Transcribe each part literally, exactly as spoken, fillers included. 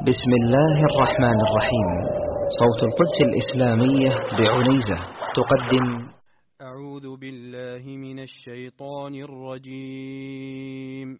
بسم الله الرحمن الرحيم. صوت القدس الإسلامية بعنيزة تقدم أعوذ بالله من الشيطان الرجيم.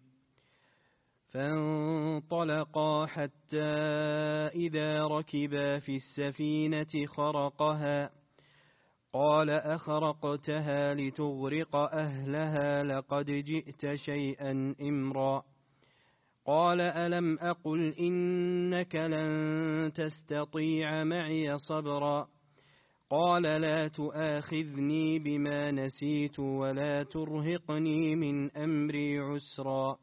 فانطلقا حتى إذا ركبا في السفينة خرقها قال أخرقتها لتغرق أهلها لقد جئت شيئا إمرا. قال ألم أقل إنك لن تستطيع معي صبرا. قال لا تؤاخذني بما نسيت ولا ترهقني من أمري عسرا.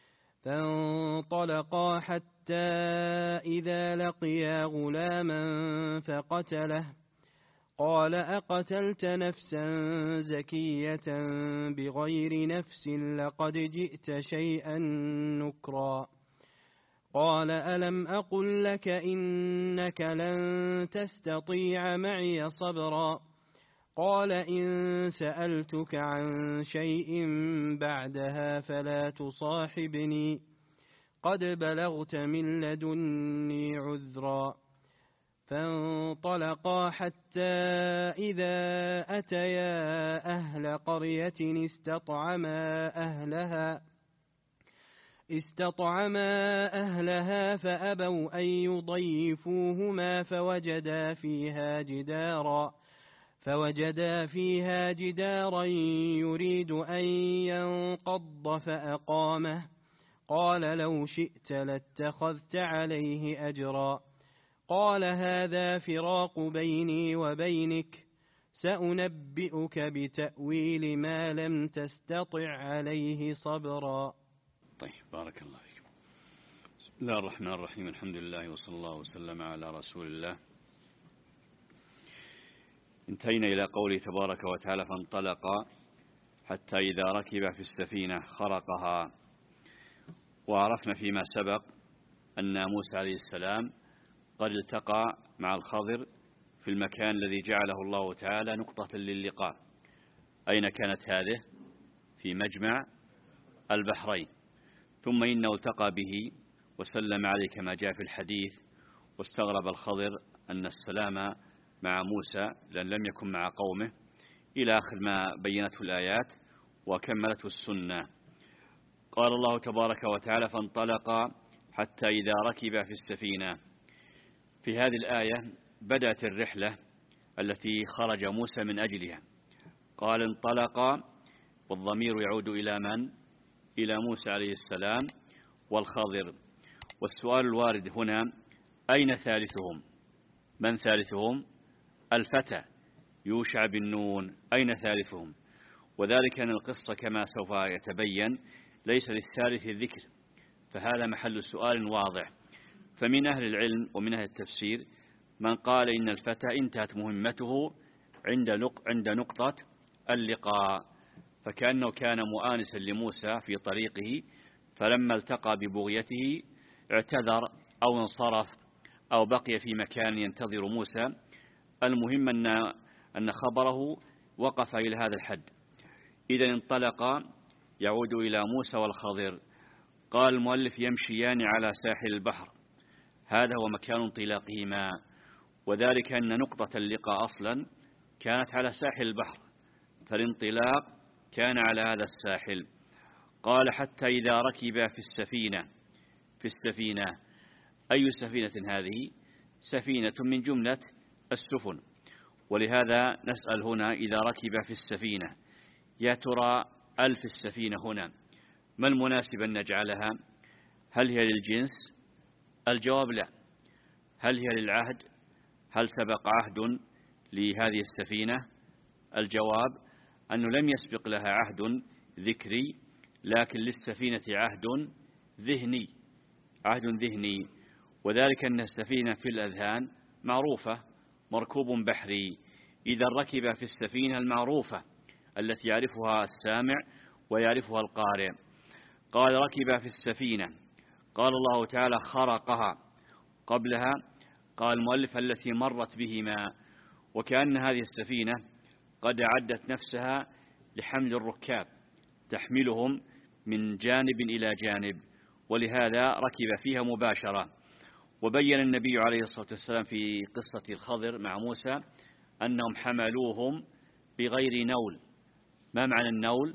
فانطلقا حتى إذا لقيا غلاما فقتله قال أقتلت نفسا زكية بغير نفس لقد جئت شيئا نكرا. قال ألم أقل لك إنك لن تستطيع معي صبرا. قال إن سألتك عن شيء بعدها فلا تصاحبني قد بلغت من لدني عذرا. فانطلقا حتى إذا أتيا أهل قرية استطعما أهلها استطعما أهلها فأبوا أن يضيفوهما فوجدا فيها جدارا فوجدا فيها جدارا يريد أن ينقض فأقامه. قال لو شئت لاتخذت عليه أجرا. قال هذا فراق بيني وبينك سأنبئك بتأويل ما لم تستطع عليه صبرا. طيب، بارك الله فيكم. بسم الله الرحمن الرحيم. الحمد لله وصلى الله وسلم على رسول الله. انتهينا إلى قوله تبارك وتعالى فانطلق حتى إذا ركب في السفينة خرقها. وعرفنا فيما سبق أن موسى عليه السلام قد التقى مع الخضر في المكان الذي جعله الله تعالى نقطة للقاء. أين كانت هذه؟ في مجمع البحرين. ثم إنه التقى به وسلم عليه كما جاء في الحديث، واستغرب الخضر أن السلام مع موسى لأن لم يكن مع قومه، إلى آخر ما بينته الآيات وكملته السنة. قال الله تبارك وتعالى فانطلق حتى إذا ركب في السفينة. في هذه الآية بدأت الرحلة التي خرج موسى من أجلها. قال انطلق، والضمير يعود إلى من؟ إلى موسى عليه السلام والخضر. والسؤال الوارد هنا أين ثالثهم؟ من ثالثهم؟ الفتى يوشع بن نون. أين ثالثهم؟ وذلك أن القصة كما سوف يتبين ليس للثالث الذكر، فهذا محل سؤال واضح. فمن أهل العلم ومن أهل التفسير من قال إن الفتى انتهت مهمته عند عند نقطة اللقاء، فكأنه كان مؤانسا لموسى في طريقه، فلما التقى ببغيته اعتذر أو انصرف أو بقي في مكان ينتظر موسى. المهم أن أن خبره وقف إلى هذا الحد. إذا انطلق يعود إلى موسى والخضر. قال المؤلف يمشيان على ساحل البحر، هذا هو مكان انطلاقهما، وذلك أن نقطة اللقاء أصلا كانت على ساحل البحر، فالانطلاق كان على هذا الساحل. قال حتى إذا ركب في السفينة. في السفينة أي سفينة هذه؟ سفينة من جملة السفن، ولهذا نسأل هنا إذا ركب في السفينة يا ترى ألف السفينة هنا ما المناسب أن نجعلها؟ هل هي للجنس؟ الجواب لا. هل هي للعهد؟ هل سبق عهد لهذه السفينة؟ الجواب أنه لم يسبق لها عهد ذكري، لكن للسفينة عهد ذهني عهد ذهني وذلك أن السفينة في الأذهان معروفة، مركوب بحري. إذا ركب في السفينة المعروفة التي يعرفها السامع ويعرفها القارئ. قال ركب في السفينة. قال الله تعالى خرقها. قبلها قال المؤلف التي مرت بهما، وكأن هذه السفينة قد أعدت نفسها لحمل الركاب، تحملهم من جانب إلى جانب، ولهذا ركب فيها مباشرة. وبين النبي عليه الصلاة والسلام في قصة الخضر مع موسى أنهم حملوهم بغير نول. ما معنى النول؟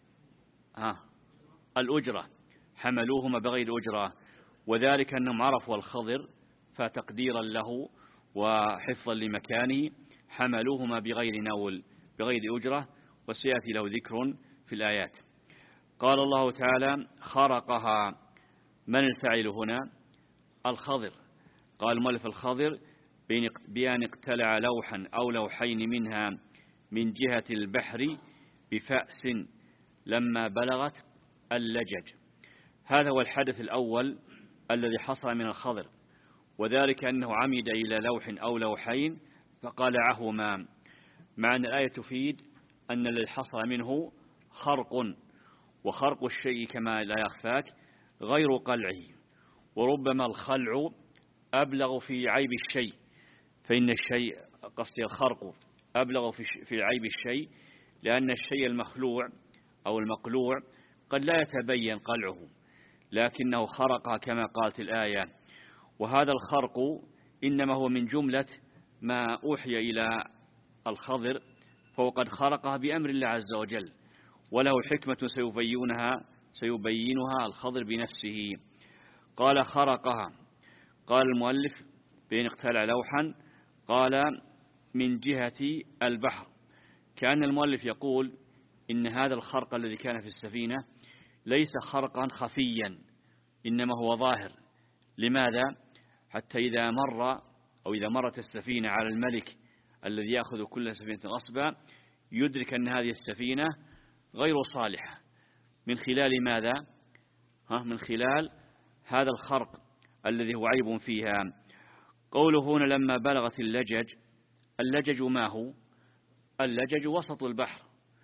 ها الأجرة، حملوهما بغير أجرة، وذلك أنهم عرفوا الخضر فتقديرا له وحفظا لمكانه حملوهما بغير نول بغير أجرة، وسيأتي له ذكر في الآيات. قال الله تعالى خرقها. من الفاعل هنا؟ الخضر. قال المؤلف الخضر بأن اقتلع لوحا أو لوحين منها من جهة البحر بفأس لما بلغت اللجج. هذا هو الحدث الأول الذي حصل من الخضر، وذلك أنه عمد إلى لوح أو لوحين فقلعهما. مع أن الآية تفيد أن الذي حصل منه خرق، وخرق الشيء كما لا يخفاك غير قلعه، وربما الخلع أبلغ في عيب الشيء، فإن الشيء قصد الخرق أبلغ في عيب الشيء، لأن الشيء المخلوع أو المقلوع قد لا يتبين قلعه، لكنه خرق كما قالت الآية. وهذا الخرق إنما هو من جملة ما أوحي إلى الخضر، فهو قد خرقها بأمر الله عز وجل، وله حكمة سيبينها سيبينها الخضر بنفسه. قال خرقها. قال المؤلف بين اقتلع لوحا، قال من جهة البحر، كأن المؤلف يقول إن هذا الخرق الذي كان في السفينة ليس خرقا خفيا، إنما هو ظاهر. لماذا؟ حتى إذا مر أو إذا مرت السفينة على الملك الذي يأخذ كل سفينة غصبا يدرك أن هذه السفينة غير صالحة. من خلال ماذا؟ ها من خلال هذا الخرق الذي هو عيب فيها. قوله هنا لما بلغت اللجج. اللجج ما هو؟ اللجج وسط البحر،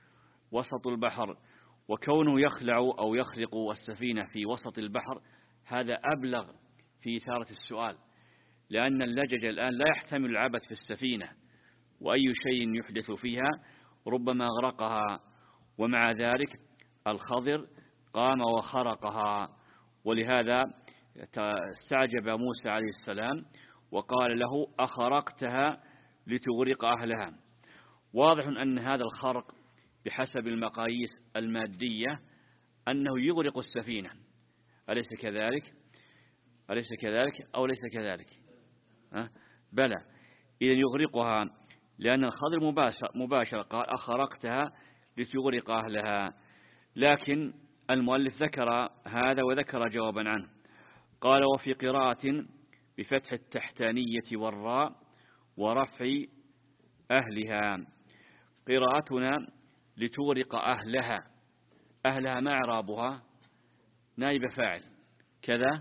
وسط البحر، وكونه يخلع أو يخرق السفينة في وسط البحر هذا أبلغ في إثارة السؤال، لأن اللجج الآن لا يحتمل العبث في السفينة، وأي شيء يحدث فيها ربما أغرقها، ومع ذلك الخضر قام وخرقها. ولهذا استعجب موسى عليه السلام وقال له أخرقتها لتغرق أهلها. واضح أن هذا الخرق بحسب المقاييس المادية أنه يغرق السفينة، أليس كذلك؟ أليس كذلك أو ليس كذلك؟ أه؟ بلى، إذن يغرقها، لأن الخضر مباشر, مباشر قال أخرقتها لتغرق أهلها. لكن المؤلف ذكر هذا وذكر جوابا عنه. قال وفي قراءة بفتح التحتانية والراء ورفع أهلها. قراءتنا لتغرق أهلها. أهلها ما إعرابها؟ نائب فاعل كذا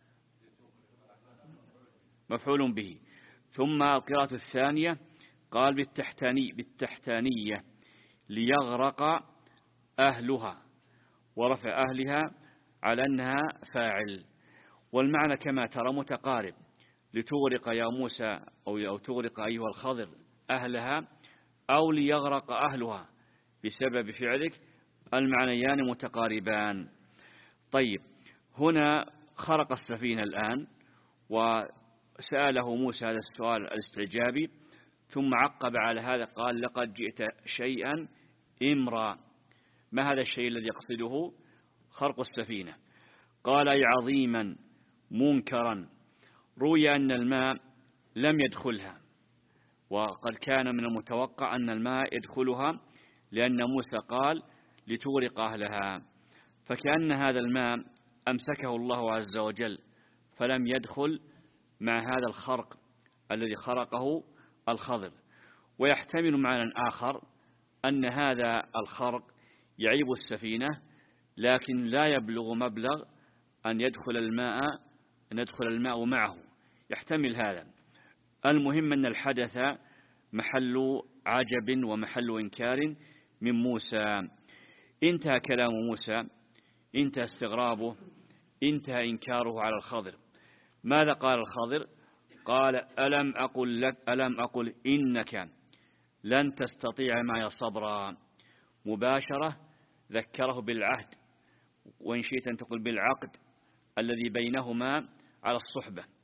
مفعول به. ثم القراءة الثانية قال بالتحتاني بالتحتانية ليغرق أهلها، ورفع أهلها على أنها فاعل، والمعنى كما ترى متقارب. لتغرق يا موسى أو تغرق أيها الخضر أهلها، أو ليغرق أهلها بسبب فعلك، المعنيان متقاربان. طيب، هنا خرق السفينة الآن وسأله موسى هذا السؤال الاستعجابي، ثم عقب على هذا قال لقد جئت شيئا إمرا. ما هذا الشيء الذي يقصده؟ خرق السفينة. قال أي عظيما منكرا. روي أن الماء لم يدخلها، وقد كان من المتوقع أن الماء يدخلها، لأن موسى قال لتغرق أهلها، فكأن هذا الماء أمسكه الله عز وجل فلم يدخل مع هذا الخرق الذي خرقه الخضر. ويحتمل معنى آخر أن هذا الخرق يعيب السفينة، لكن لا يبلغ مبلغ أن يدخل الماء أن يدخل الماء معه، يحتمل هذا. المهم أن الحدث محل عجب ومحل إنكار من موسى. انتهى كلام موسى، انتهى استغرابه، انتهى إنكاره على الخضر. ماذا قال الخضر؟ قال ألم أقل لك ألم أقل إنك لن تستطيع معي صبرا. مباشرة ذكره بالعهد، وإن شئت أن تقول بالعقد الذي بينهما على الصحبة.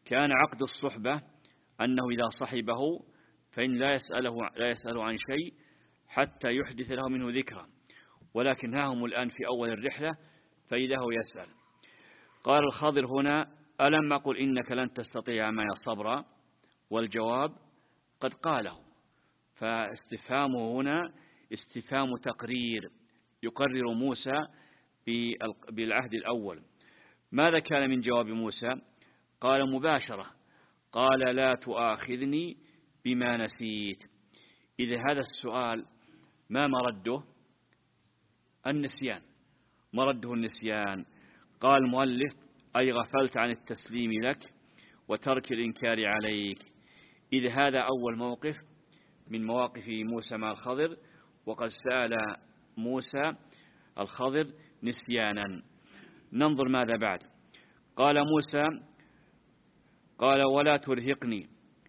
كان عقد الصحبة أنه إذا صحبه فإن لا يسأله, لا يسأله عن شيء حتى يحدث له منه ذكرا، ولكن ها هم الآن في أول الرحلة فإذا هو يسأل. قال الخضر هنا: ألم أقل إنك لن تستطيع معي صبرا؟ والجواب قد قاله، فاستفهامه هنا استفهام تقرير، يقرر موسى بالعهد الأول. ماذا كان من جواب موسى؟ قال مباشرة، قال: لا تؤاخذني بما نسيت. إذا هذا السؤال ما مرده؟ النسيان، مرده النسيان. قال المؤلف: أي غفلت عن التسليم لك وترك الإنكار عليك. إذا هذا أول موقف من مواقف موسى مع الخضر، وقد سأل موسى الخضر نسيانا. ننظر ماذا بعد. قال موسى: قال: ولا ترهقني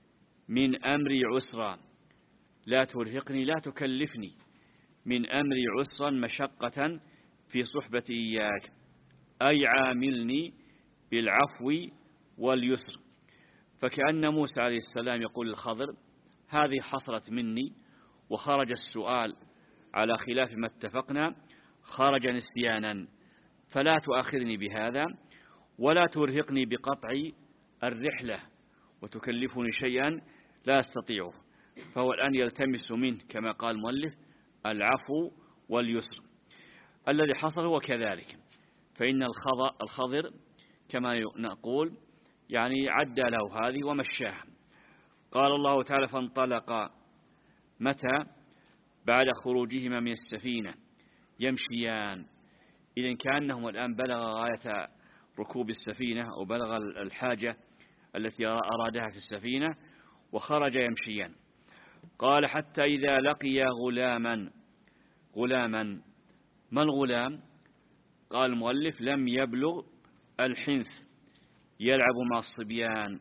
من أمري عسرا. لا ترهقني، لا تكلفني من أمري عسرا مشقة في صحبتي إياك، أي عاملني بالعفو واليسر. فكأن موسى عليه السلام يقول للخضر: هذه حصلت مني وخرج السؤال على خلاف ما اتفقنا، خرج نسيانا، فلا تؤاخذني بهذا ولا ترهقني بقطع الرحلة وتكلفني شيئا لا أستطيعه. فهو الآن يلتمس منه كما قال المؤلف العفو واليسر. الذي حصل هو كذلك، فإن الخضر كما نقول يعني عدى له هذه ومشاها. قال الله تعالى: فانطلقا. متى؟ بعد خروجهما من السفينة يمشيان. إذن كأنهم الآن بلغ غاية ركوب السفينة أو بلغ الحاجة التي أرادها في السفينة وخرج يمشيان. قال: حتى إذا لقي غلاما. غلاما، ما الغلام؟ قال المؤلف: لم يبلغ الحنث، يلعب مع الصبيان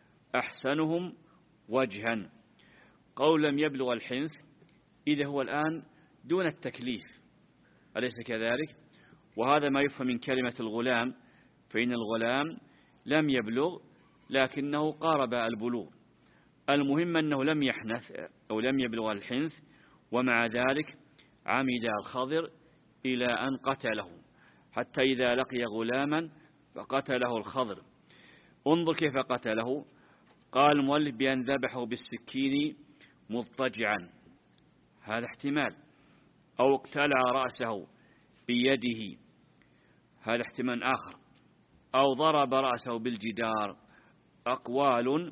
أحسنهم وجها. قول لم يبلغ الحنث إذا هو الآن دون التكليف، أليس كذلك؟ وهذا ما يفهم من كلمة الغلام، فإن الغلام لم يبلغ لكنه قارب البلوغ. المهم أنه لم يحنث أو لم يبلغ الحنث، ومع ذلك عمد الخضر إلى أن قتله، حتى إذا لقي غلاما فقتله الخضر. انظر كيف قتله. قال المؤلف: بأن ذبحه بالسكين مضطجعا، هذا احتمال، أو اقتلع رأسه بيده، هذا احتمال آخر، أو ضرب رأسه بالجدار، أقوال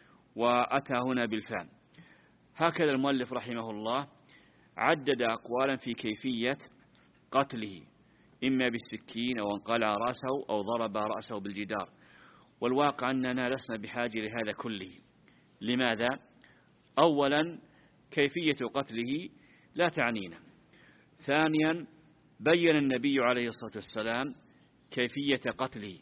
وأتى هنا بالفعل. هكذا المؤلف رحمه الله عدد أقوالا في كيفية قتله، إما بالسكين أو انقلع رأسه أو ضرب رأسه بالجدار. والواقع أننا لسنا بحاجة لهذا كله. لماذا؟ أولا كيفية قتله لا تعنينا. ثانيا بين النبي عليه الصلاة والسلام كيفية قتله،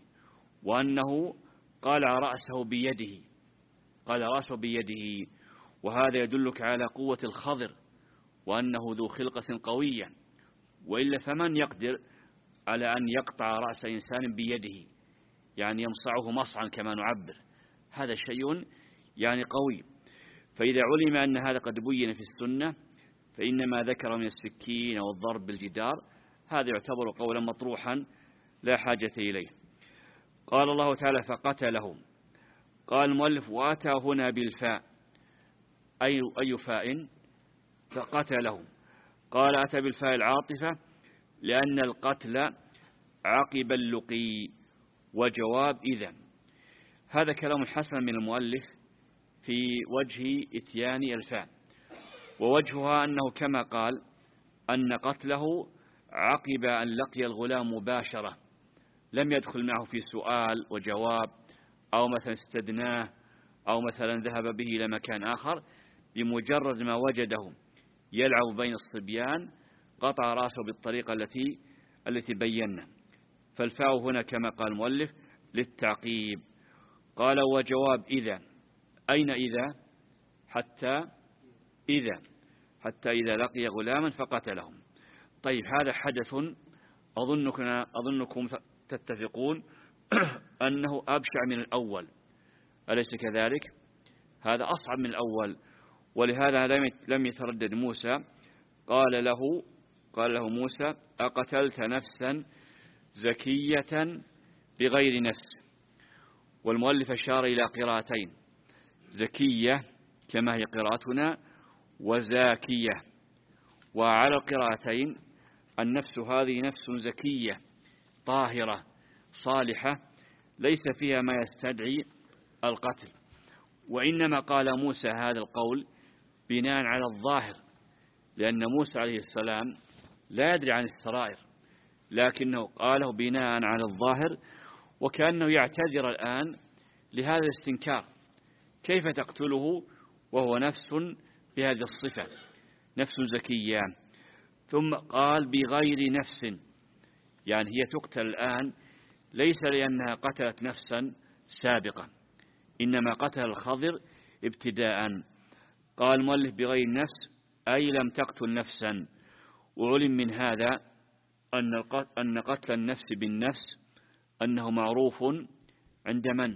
وأنه قلع رأسه بيده، قال رأسه بيده، وهذا يدلك على قوة الخضر وأنه ذو خلقة قوية، وإلا فمن يقدر على أن يقطع رأس إنسان بيده، يعني يمصعه مصعا كما نعبر، هذا شيء يعني قوي. فإذا علم أن هذا قد بين في السنة، فإن ما ذكر من السكين والضرب بالجدار هذا يعتبر قولا مطروحا لا حاجة إليه. قال الله تعالى: فقتله. قال المؤلف: وأتى هنا بالفاء، أي أي فاء؟ فقتله. قال: أتى بالفاء العاطفة لأن القتل عقب اللقي، وجواب إذا. هذا كلام حسن من المؤلف في وجه إتيان الفاء، ووجهها أنه كما قال أن قتله عقب أن لقي الغلام مباشرة، لم يدخل معه في سؤال وجواب، أو مثلا استدناه، أو مثلا ذهب به إلى مكان آخر. بمجرد ما وجده يلعب بين الصبيان قطع رأسه بالطريقة التي التي بينا. فالفاء هنا كما قال المؤلف للتعقيب. قال: وجواب إذا. أين إذا؟ حتى إذا، حتى إذا لقي غلاما فقتلهم. طيب، هذا حدث أظنكم, أظنكم تتفقون أنه أبشع من الأول، أليس كذلك؟ هذا أصعب من الأول، ولهذا لم يتردد موسى، قال له قال له موسى: أقتلت نفسا زكية بغير نفس. والمؤلف أشار إلى قراءتين: زكية كما هي قراءتنا، وزاكية. وعلى القراءتين النفس هذه نفس زكية طاهرة صالحة ليس فيها ما يستدعي القتل. وإنما قال موسى هذا القول بناء على الظاهر، لأن موسى عليه السلام لا يدري عن السرائر، لكنه قاله بناء على الظاهر، وكأنه يعتذر الآن لهذا الاستنكار: كيف تقتله وهو نفس بهذه الصفة، نفس زكية؟ ثم قال بغير نفس، يعني هي تقتل الآن ليس لأنها قتلت نفسا سابقا، إنما قتل الخضر ابتداء. قال المؤلف بغير نفس أي لم تقتل نفسا. وعلم من هذا أن قتل النفس بالنفس أنه معروف عند من؟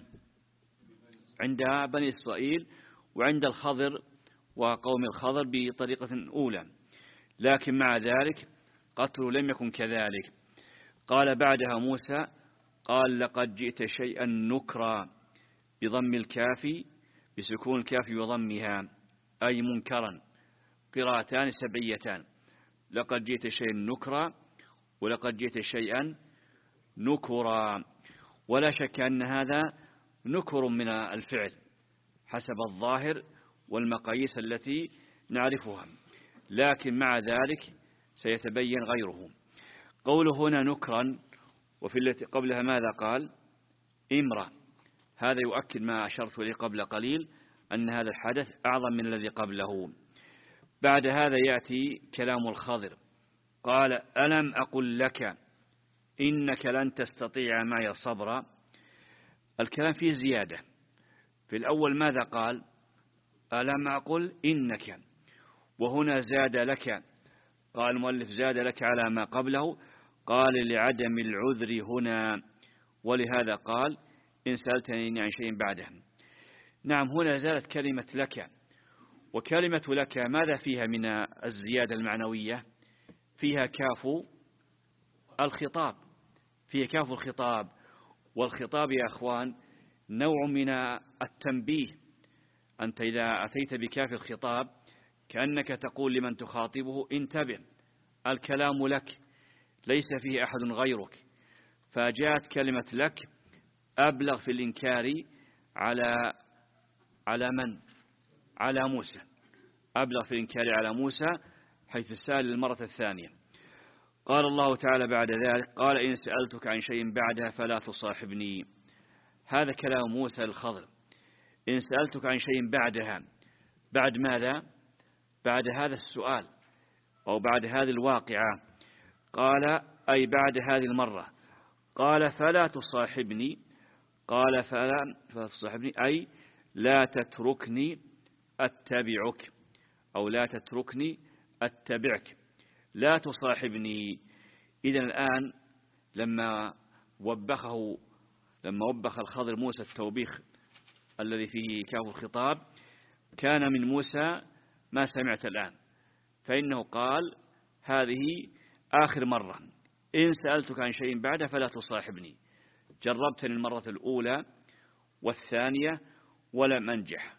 عند بني إسرائيل وعند الخضر وقوم الخضر بطريقة أولى، لكن مع ذلك قتله لم يكن كذلك. قال بعدها موسى: قال لقد جئت شيئا نكرا، بضم الكاف بسكون الكاف وضمها، أي منكرا. قراءتان سبعيتان: لقد جئت شيئا نكرا ولقد جئت شيئا نكرا. ولا شك أن هذا نكر من الفعل حسب الظاهر والمقاييس التي نعرفها، لكن مع ذلك سيتبين غيره. قوله هنا نكرا، وفي التي قبلها ماذا قال؟ إمرة. هذا يؤكد ما أشرت إليه قبل قليل، أن هذا الحدث أعظم من الذي قبله. بعد هذا يأتي كلام الخضر، قال: ألم أقل لك إنك لن تستطيع معي صبرا. الكلام فيه زيادة. في الأول ماذا قال؟ ألم أقل إنك، وهنا زاد لك. قال المؤلف: زاد لك على ما قبله، قال لعدم العذر هنا، ولهذا قال: إن سألتني عن شيء بعده. نعم، هنا زادت كلمة لك. وكلمة لك ماذا فيها من الزيادة المعنوية؟ فيها كاف الخطاب، فيها كاف الخطاب. والخطاب يا أخوان نوع من التنبيه. أنت إذا أتيت بكاف الخطاب كأنك تقول لمن تخاطبه: انتبه، الكلام لك، ليس فيه أحد غيرك. فجاءت كلمة لك أبلغ في الإنكار على على من؟ على موسى. أبلغ في الإنكار على موسى، حيث سأل المرة الثانية. قال الله تعالى بعد ذلك: قال إن سألتك عن شيء بعدها فلا تصاحبني. هذا كلام موسى الخضر. إن سألتك عن شيء بعدها، بعد ماذا؟ بعد هذا السؤال أو بعد هذه الواقعة. قال أي بعد هذه المرة. قال فلا تصاحبني. قال فلا تصاحبني أي لا تتركني أتبعك، أو لا تتركني أتبعك، لا تصاحبني. إذن الآن لما وبخه لما وبخ الخضر موسى التوبيخ الذي فيه كاف الخطاب، كان من موسى ما سمعت الآن، فإنه قال: هذه آخر مرة، إن سألتك عن شيء بعد فلا تصاحبني. جربتني المرة الأولى والثانية ولم أنجح.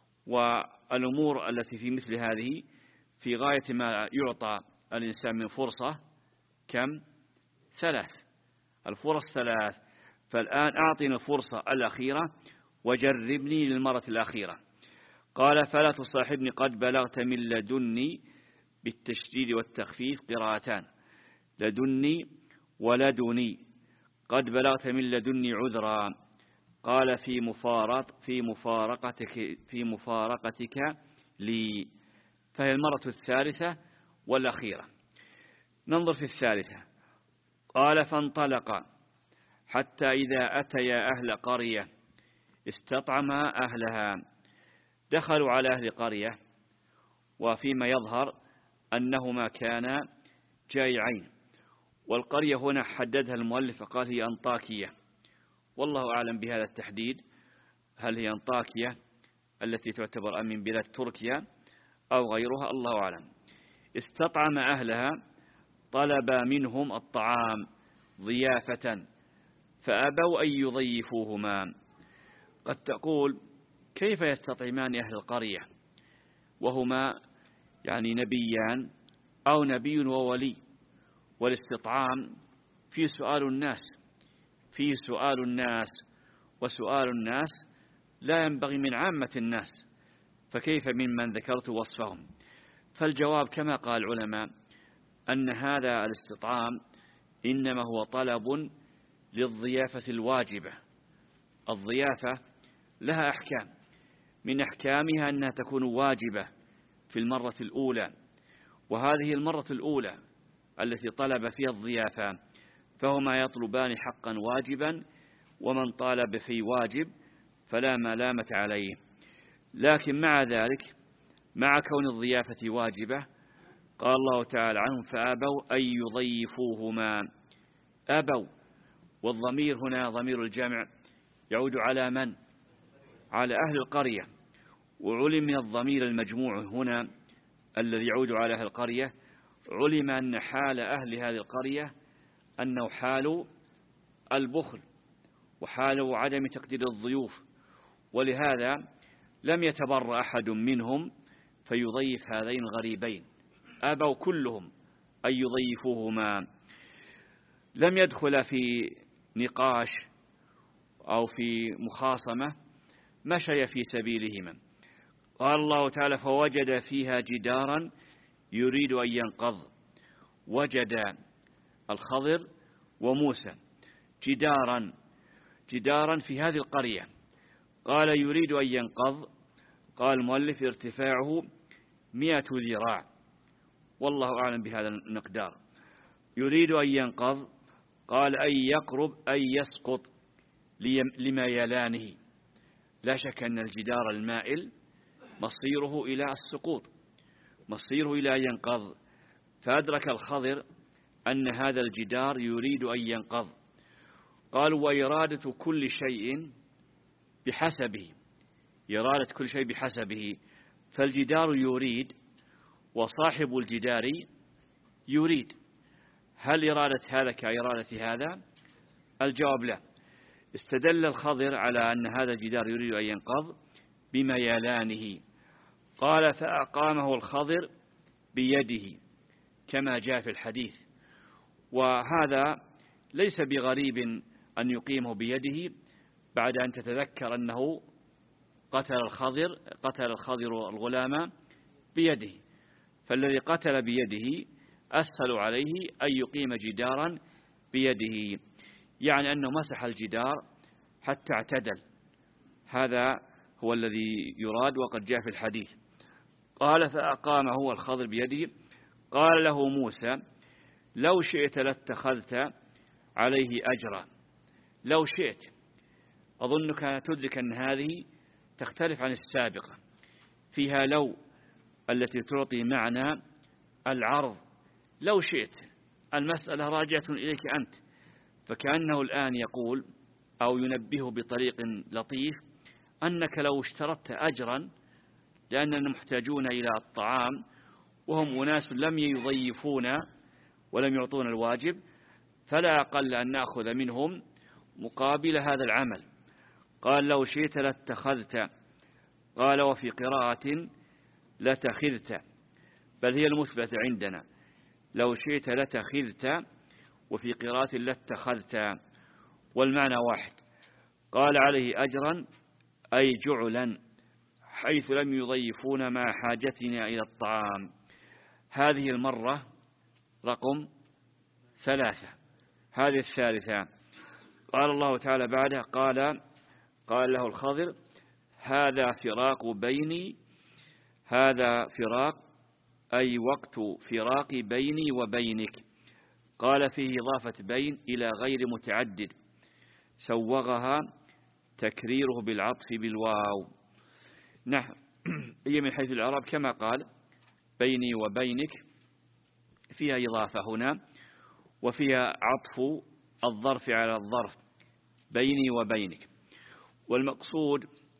والأمور التي في مثل هذه في غاية ما يعطى الإنسان من فرصة، كم؟ ثلاث. الفرص ثلاث. فالآن أعطينا الفرصة الأخيرة وجربني للمرة الأخيرة. قال فلا تصاحبني قد بلغت من لدني، بالتشديد والتخفيف قراءتان، لدني ولدني. قد بلغت من لدني عذرا. قال في مفارق في مفارقتك في مفارقتك لي. فهي المرة الثالثة والأخيرة. ننظر في الثالثة. قال فانطلق حتى إذا أتيا أهل قرية استطعما أهلها. دخلوا على أهل قرية، وفيما يظهر أنهما كانا جائعين. والقرية هنا حددها المؤلف فقال هي أنطاكية، والله أعلم بهذا التحديد، هل هي أنطاكية التي تعتبر من بلاد تركيا أو غيرها الله أعلم. استطعم أهلها، طلب منهم الطعام ضيافة فأبوا أن يضيفوهما. قد تقول كيف يستطعمان أهل القرية وهما يعني نبيان أو نبي وولي؟ والاستطعام في سؤال الناس في سؤال الناس وسؤال الناس لا ينبغي من عامة الناس، فكيف ممن ذكرت وصفهم؟ فالجواب كما قال العلماء أن هذا الاستطعام إنما هو طلب للضيافة الواجبة. الضيافة لها أحكام، من أحكامها أنها تكون واجبة في المرة الأولى، وهذه المرة الأولى التي طلب فيها الضيافة، فهما يطلبان حقا واجبا، ومن طالب في واجب فلا ملامة عليه. لكن مع ذلك، مع كون الضيافة واجبة، قال الله تعالى عنهم فأبوا أن يضيفوهما. أبوا، والضمير هنا ضمير الجمع يعود على من؟ على أهل القرية. وعلم من الضمير المجموع هنا الذي يعود على أهل القرية، علم أن حال أهل هذه القرية أنه حال البخل وحال عدم تقدير الضيوف، ولهذا لم يتبرأ أحد منهم فيضيف هذين الغريبين. أبوا كلهم أن يضيفوهما، لم يدخل في نقاش أو في مخاصمة، مشي في سبيلهما. قال الله تعالى فوجد فيها جدارا يريد أن ينقض. وجد الخضر وموسى جدارا جدارا في هذه القرية. قال يريد أن ينقض، قال المؤلف ارتفاعه مئة ذراع، والله أعلم بهذا المقدار. يريد أن ينقض، قال أن يقرب أن يسقط لما يلانه. لا شك أن الجدار المائل مصيره إلى السقوط، مصيره إلى أن ينقض. فأدرك الخضر أن هذا الجدار يريد أن ينقض. قال وإرادة كل شيء بحسبه، إرادة كل شيء بحسبه، فالجدار يريد وصاحب الجدار يريد. هل إرادة هذا كإرادة هذا؟ الجواب لا. استدل الخضر على أن هذا الجدار يريد أن ينقض بميلانه. قال فأقامه الخضر بيده كما جاء في الحديث، وهذا ليس بغريب أن يقيمه بيده بعد أن تتذكر أنه قتل الخضر قتل الخضر الغلام بيده، فالذي قتل بيده أسهل عليه أن يقيم جدارا بيده، يعني أنه مسح الجدار حتى اعتدل. هذا هو الذي يراد وقد جاء في الحديث. قال فأقامه هو الخضر بيده. قال له موسى لو شئت لاتخذت عليه أجرا. لو شئت، أظنك تدرك أن هذه تختلف عن السابقة، فيها لو التي تعطي معنى العرض. لو شئت، المسألة راجعة إليك أنت، فكأنه الآن يقول أو ينبه بطريق لطيف أنك لو اشترطت أجرا، لأننا محتاجون إلى الطعام وهم أناس لم يضيفون ولم يعطون الواجب، فلا أقل أن نأخذ منهم مقابل هذا العمل. قال لو شئت لاتخذت، قال وفي قراءة لتخذت، بل هي المثبتة عندنا، لو شئت لتخذت، وفي قراءة لاتخذت، والمعنى واحد. قال عليه أجرا أي جعلا، حيث لم يضيفون مع حاجتنا إلى الطعام. هذه المرة رقم ثلاثة، هذه الثالثة. قال الله تعالى بعدها قال قال له الخضر هذا فراق بيني، هذا فراق أي وقت فراق بيني وبينك. قال فيه إضافة بين إلى غير متعدد، سوغها تكريره بالعطف بالواو. نحن هي من حيث الإعراب كما قال بيني وبينك، فيها إضافة هنا وفيها عطف الظرف على الظرف بيني وبينك. والمقصود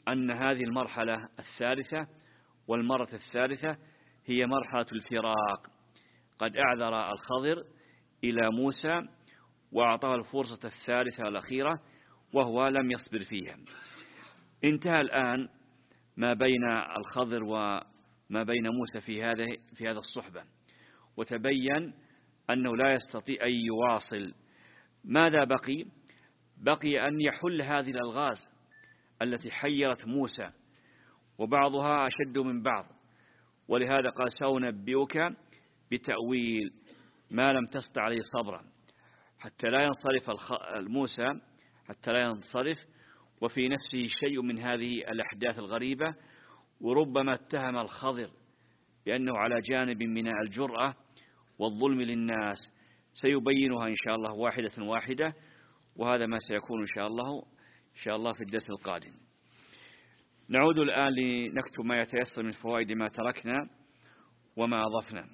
أن هذه المرحلة الثالثة والمرة الثالثة هي مرحلة الفراق. قد أعذر الخضر إلى موسى وأعطاه الفرصة الثالثة الأخيرة وهو لم يصبر فيها. انتهى الآن ما بين الخضر وما بين موسى في هذا في هذا الصحبة، وتبين أنه لا يستطيع أن يواصل. ماذا بقي؟ بقي أن يحل هذه الألغاز التي حيرت موسى، وبعضها أشد من بعض، ولهذا قال سأنبئك بتأويل ما لم تستطع عليه صبرا، حتى لا ينصرف موسى حتى لا ينصرف وفي نفسه شيء من هذه الأحداث الغريبة. وربما اتهم الخضر بأنه على جانب من الجرأة والظلم للناس، سيبينها إن شاء الله واحدة واحدة، وهذا ما سيكون إن شاء الله إن شاء الله في الدرس القادم. نعود الآن لنكتب ما يتيسر من فوائد ما تركنا وما أضفنا.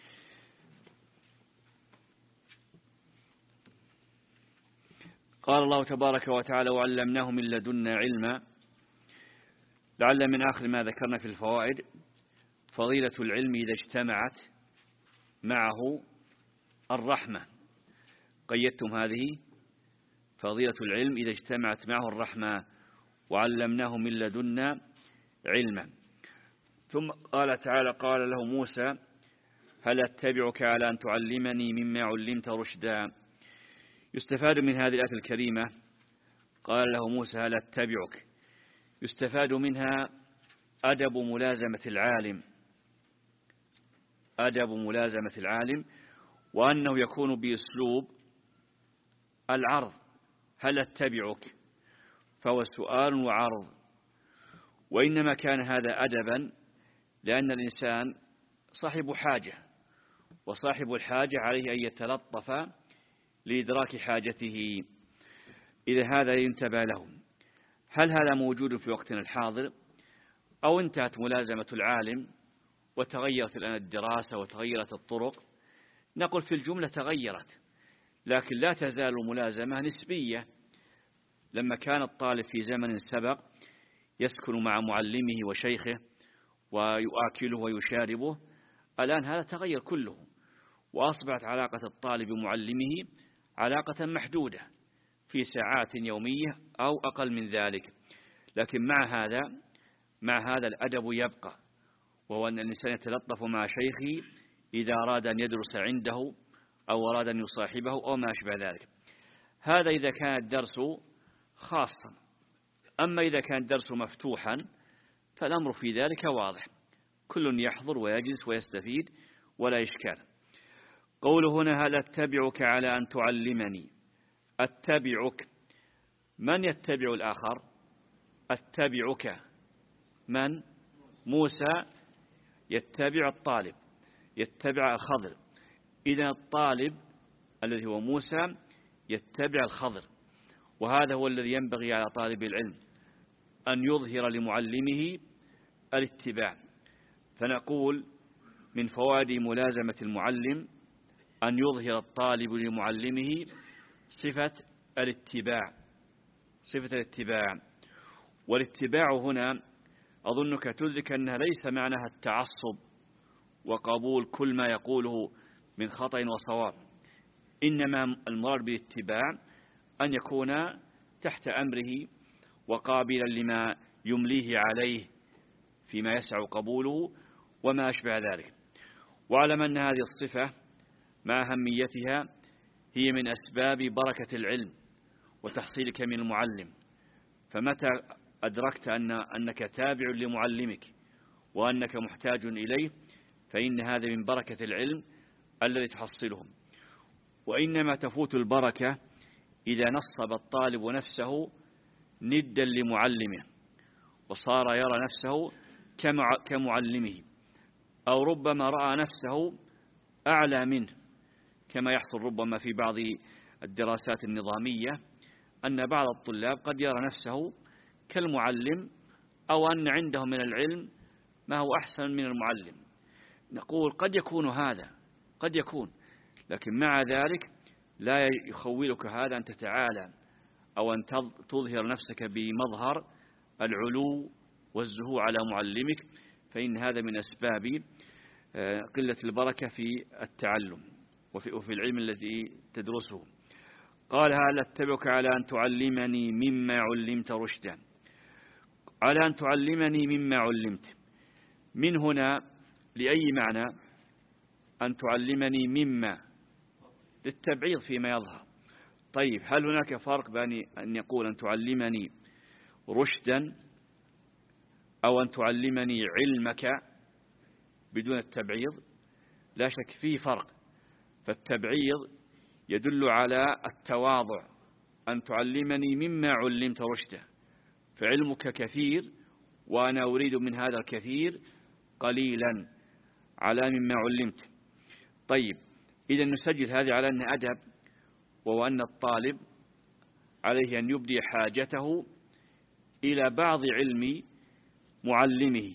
قال الله تبارك وتعالى وعلمناه من لدنا علما. لعل من آخر ما ذكرنا في الفوائد فضيلة العلم إذا اجتمعت معه الرحمة. قيدتم هذه فضيلة العلم إذا اجتمعت معه الرحمة، وعلمناه من لدنا علما. ثم قال تعالى قال له موسى هل أتبعك على أن تعلمني مما علمت رشدا. يستفاد من هذه الآية الكريمة قال له موسى هل أتبعك، يستفاد منها أدب ملازمة العالم أدب ملازمة العالم وأنه يكون بأسلوب العرض. هل أتبعك فهو سؤال وعرض، وإنما كان هذا أدبا لأن الإنسان صاحب حاجة، وصاحب الحاجة عليه أن يتلطف لإدراك حاجته. إذا هذا ينتبه له. هل هذا موجود في وقتنا الحاضر أو انتهت ملازمة العالم وتغيرت الآن الدراسة وتغيرت الطرق؟ نقول في الجملة تغيرت، لكن لا تزال الملازمة نسبية. لما كان الطالب في زمن سبق يسكن مع معلمه وشيخه ويؤكله ويشاربه، الآن هذا تغير كله، وأصبحت علاقة الطالب بمعلمه علاقة محدودة في ساعات يومية أو أقل من ذلك. لكن مع هذا مع هذا الأدب يبقى، وهو أن الإنسان يتلطف مع شيخه إذا أراد أن يدرس عنده أو أراد أن يصاحبه أو ما أشبه ذلك. هذا إذا كان الدرس خاصا. أما إذا كان الدرس مفتوحا فالأمر في ذلك واضح، كل يحضر ويجلس ويستفيد ولا إشكال. قوله هنا هل أتبعك على أن تعلمني. أتبعك، من يتبع الآخر؟ أتبعك من؟ موسى يتبع الطالب، يتبع الخضر. إذا الطالب الذي هو موسى يتبع الخضر، وهذا هو الذي ينبغي على طالب العلم أن يظهر لمعلمه الاتباع. فنقول من فوائد ملازمة المعلم أن يظهر الطالب لمعلمه صفة الاتباع صفة الاتباع والاتباع هنا أظنك تدرك أنها ليس معناها التعصب وقبول كل ما يقوله من خطأ وصواب، إنما المراد بالاتباع أن يكون تحت أمره وقابلا لما يمليه عليه فيما يسع قبوله وما أشبه ذلك. واعلم أن هذه الصفة مع أهميتها هي من أسباب بركة العلم وتحصيلك من المعلم. فمتى أدركت أن أنك تابع لمعلمك وأنك محتاج إليه فإن هذا من بركة العلم الذي تحصله. وإنما تفوت البركة إذا نصب الطالب نفسه ندا لمعلمه وصار يرى نفسه كمعلمه، أو ربما رأى نفسه أعلى منه، كما يحصل ربما في بعض الدراسات النظامية أن بعض الطلاب قد يرى نفسه كالمعلم أو أن عنده من العلم ما هو أحسن من المعلم. نقول قد يكون هذا قد يكون لكن مع ذلك لا يخولك هذا أن تتعالى أو أن تظهر نفسك بمظهر العلو والزهو على معلمك، فإن هذا من أسباب قلة البركة في التعلم وفي, وفي العلم الذي تدرسه. قال: هل أتبعك على أن تعلمني مما علمت رشدا؟ على أن تعلمني مما علمت، من هنا لأي معنى؟ أن تعلمني مما للتبعيض فيما يظهر. طيب، هل هناك فرق بين أن يقول أن تعلمني رشدا أو أن تعلمني علمك بدون التبعيض؟ لا شك فيه فرق. فالتبعيض يدل على التواضع، أن تعلمني مما علمت رشدا، فعلمك كثير وأنا أريد من هذا الكثير قليلا على مما علمت. طيب، إذا نسجل هذه على أن أدب، وهو أن الطالب عليه أن يبدي حاجته إلى بعض علم معلمه،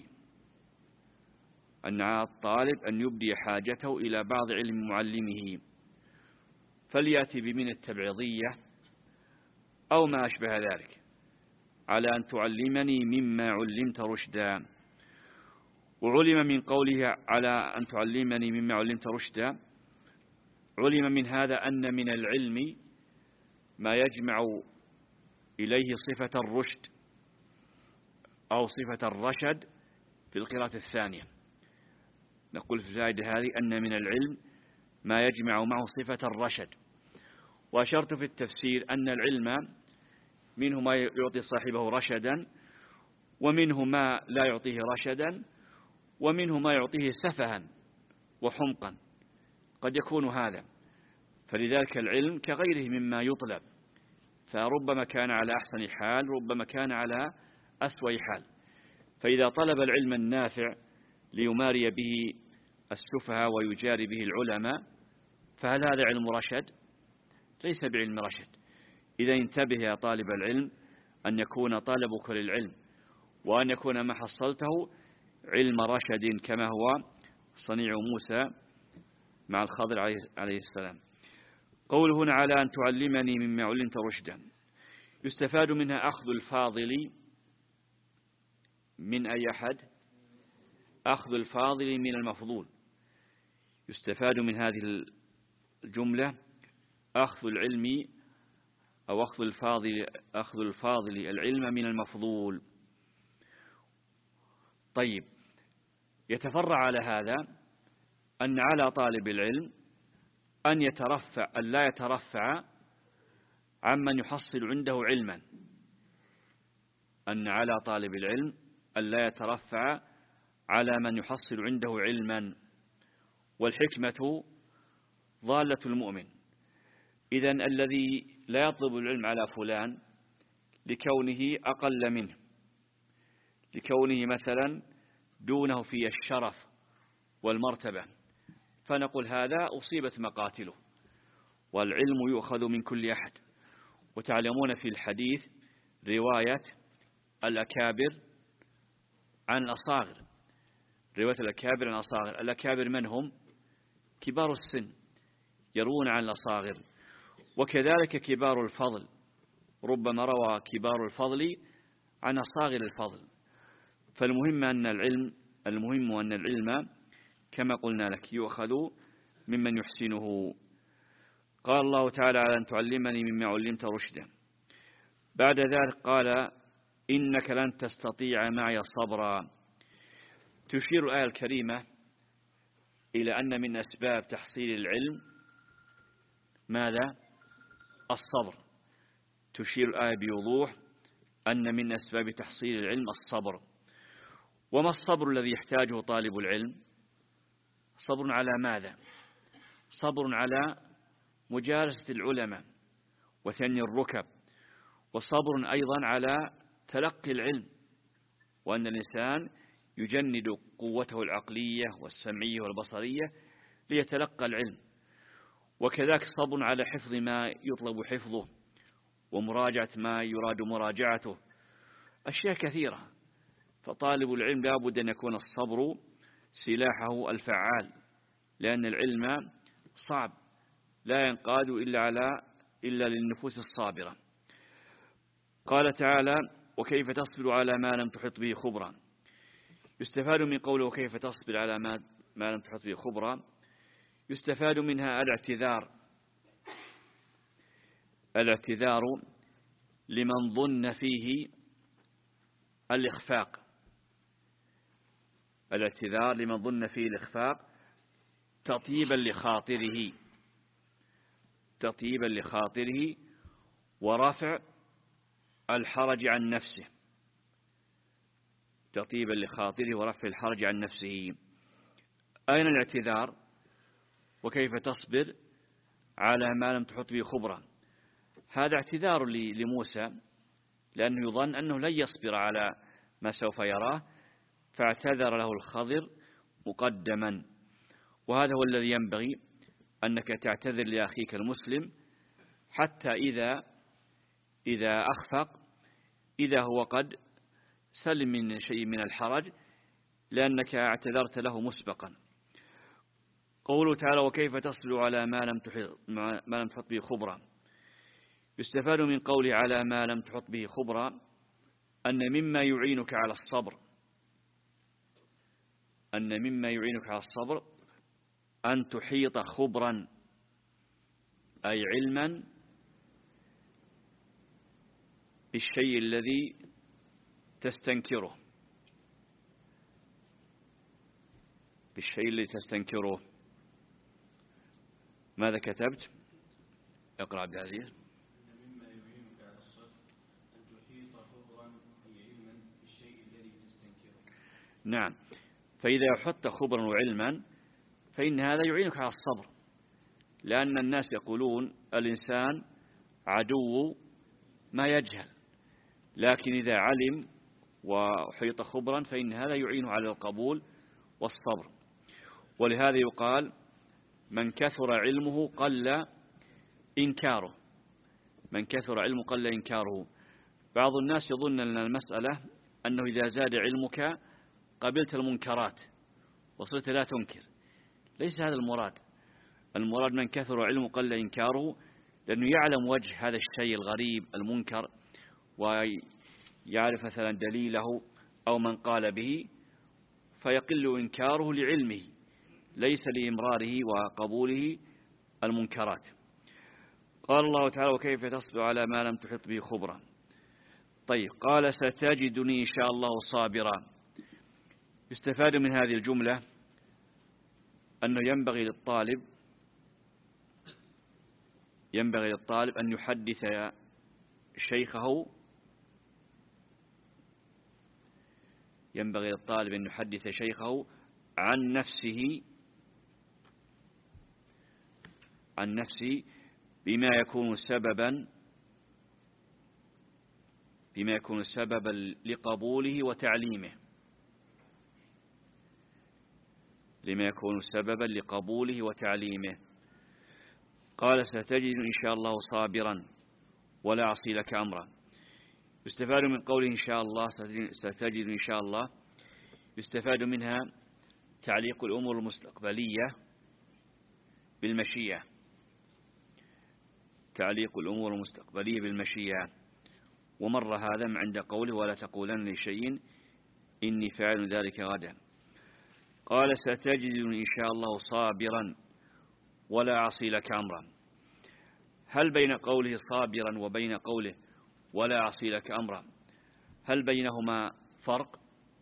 أن على الطالب أن يبدي حاجته إلى بعض علم معلمه، فليأتي بمن التبعيضية أو ما أشبه ذلك، على أن تعلمني مما علمت رشدا. وعلم من قوله على أن تعلمني مما علمت رشدا، علم من هذا أن من العلم ما يجمع إليه صفة الرشد أو صفة الرشد في القراءة الثانية. نقول في الفائدة هذه أن من العلم ما يجمع معه صفة الرشد. وأشرت في التفسير أن العلم منه ما يعطي صاحبه رشدا، ومنه ما لا يعطيه رشدا، ومنه ما يعطيه سفها وحمقا، قد يكون هذا. فلذلك العلم كغيره مما يطلب، فربما كان على أحسن حال، ربما كان على أسوأ حال. فإذا طلب العلم النافع ليماري به السفهاء ويجاري به العلماء، فهل هذا علم رشد؟ ليس بعلم رشد. إذا انتبه يا طالب العلم أن يكون طالبك للعلم وأن يكون ما حصلته علم رشد، كما هو صنيع موسى مع الخضر عليه السلام. قول هنا على أن تعلمني مما علمت رشدا، يستفاد منها أخذ الفاضل من أي أحد؟ أخذ الفاضل من المفضول. يستفاد من هذه الجملة أخذ العلم أو أخذ الفاضل أخذ الفاضل العلم من المفضول. طيب، يتفرع على هذا أن على طالب العلم أن يترفع أن لا يترفع عمن يحصل عنده علما، أن على طالب العلم أن لا يترفع على من يحصل عنده علما، والحكمة ضالة المؤمن. إذن الذي لا يطلب العلم على فلان لكونه أقل منه، لكونه مثلا دونه في الشرف والمرتبة، فنقول هذا أصيبت مقاتله، والعلم يؤخذ من كل أحد. وتعلمون في الحديث رواية الأكابر عن الأصاغر، رواية الأكابر عن الأصاغر. الأكابر من هم؟ كبار السن يروون عن الأصاغر، وكذلك كبار الفضل، ربما روى كبار الفضل عن أصاغر الفضل. فالمهم أن العلم المهم أن العلم كما قلنا لك يؤخذ ممن يحسنه. قال الله تعالى على أن تعلمني مما علمت رشدا. بعد ذلك قال إنك لن تستطيع معي صبرا. تشير الآية الكريمة إلى أن من أسباب تحصيل العلم ماذا؟ الصبر. تشير الآية بوضوح أن من أسباب تحصيل العلم الصبر. وما الصبر الذي يحتاجه طالب العلم؟ صبر على ماذا؟ صبر على مجالسة العلماء وثني الركب، وصبر أيضا على تلقي العلم، وأن الإنسان يجند قوته العقلية والسمعية والبصرية ليتلقى العلم. وكذلك صبر على حفظ ما يطلب حفظه ومراجعة ما يراد مراجعته، أشياء كثيرة. فطالب العلم لا بد أن يكون الصبر سلاحه الفعال، لأن العلم صعب لا ينقاد إلا على إلا للنفوس الصابرة. قال تعالى وكيف تصبر على ما لم تحط به خبرا. يستفاد من قوله وكيف تصبر على ما, ما لم تحط به خبرا، يستفاد منها الاعتذار الاعتذار لمن ظن فيه الإخفاق الاعتذار لمن ظن فيه الإخفاق تطيبا لخاطره تطيبا لخاطره ورفع الحرج عن نفسه تطيبا لخاطره ورفع الحرج عن نفسه. أين الاعتذار؟ وكيف تصبر على ما لم تحط به خبرا؟ هذا اعتذار لموسى لأنه يظن أنه لن يصبر على ما سوف يراه، فاعتذر له الخضر مقدما. وهذا هو الذي ينبغي أنك تعتذر لأخيك المسلم حتى إذا إذا أخفق، إذا هو قد سلم من شيء من الحرج، لأنك اعتذرت له مسبقا. قوله تعالى وكيف تصبر على ما لم تحط ما لم تحط به خبرا، يستفاد من قوله على ما لم تحط به خبرا أن مما يعينك على الصبر أن مما يعينك على الصبر أن تحيط خبرا، أي علما بالشيء الذي تستنكره بالشيء الذي تستنكره. ماذا كتبت؟ اقرأ عبد العزيز. مما يعينك على الصبر أن تحيط خبرا أي علما بالشيء الذي تستنكره. نعم، فإذا حط خبرا وعلما فإن هذا يعينك على الصبر، لأن الناس يقولون الإنسان عدو ما يجهل، لكن إذا علم وحيط خبرا فإن هذا يعينه على القبول والصبر. ولهذا يقال من كثر علمه قل إنكاره من كثر علمه قل إنكاره. بعض الناس يظن أن المسألة أنه إذا زاد علمك قبلت المنكرات وصرت لا تنكر. ليس هذا المراد. المراد من كثر علمه قل إنكاره، لأنه يعلم وجه هذا الشيء الغريب المنكر ويعرف مثلا دليله أو من قال به، فيقل إنكاره لعلمه ليس لإمراره وقبوله المنكرات. قال الله تعالى وكيف تصبر على ما لم تحط به خبرا. طيب، قال ستجدني إن شاء الله صابرا. يستفاد من هذه الجملة أنه ينبغي للطالب ينبغي للطالب أن يحدث شيخه ينبغي للطالب أن يحدث شيخه عن نفسه عن نفسه بما يكون سببا بما يكون سببا لقبوله وتعليمه لما يكون سببا لقبوله وتعليمه. قال ستجد إن شاء الله صابرا ولا أعصي لك أمرا. يستفاد من قوله إن شاء الله ستجد إن شاء الله، يستفاد منها تعليق الأمور المستقبلية بالمشيئة تعليق الأمور المستقبلية بالمشيئة ومر هذا عند قوله ولا تقولن لشيء إني فاعل ذلك غدا. قال ستجدني إن شاء الله صابرا ولا أعصي لك أمرا. هل بين قوله صابرا وبين قوله ولا أعصي لك أمرا هل بينهما فرق،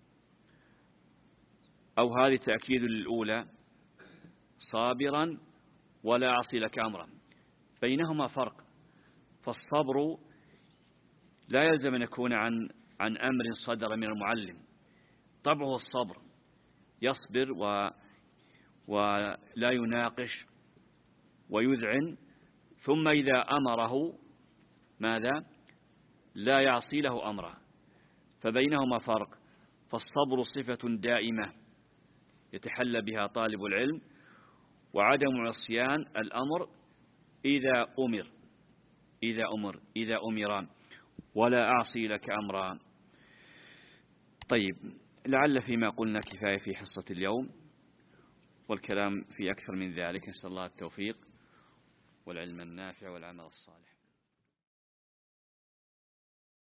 أو هذه تأكيد للأولى صابرا ولا أعصي لك أمرا؟ بينهما فرق. فالصبر لا يلزم أن يكون عن عن أمر صدر من المعلم. طبعه الصبر يصبر و ولا يناقش ويذعن، ثم إذا أمره ماذا؟ لا يعصي له أمره. فبينهما فرق. فالصبر صفة دائمة يتحلى بها طالب العلم، وعدم عصيان الأمر إذا أمر إذا أمر إذا أمران ولا أعصي لك أمرا. طيب، لعل فيما قلنا كفاية في حصة اليوم، والكلام في أكثر من ذلك. نسأل الله التوفيق والعلم النافع والعمل الصالح.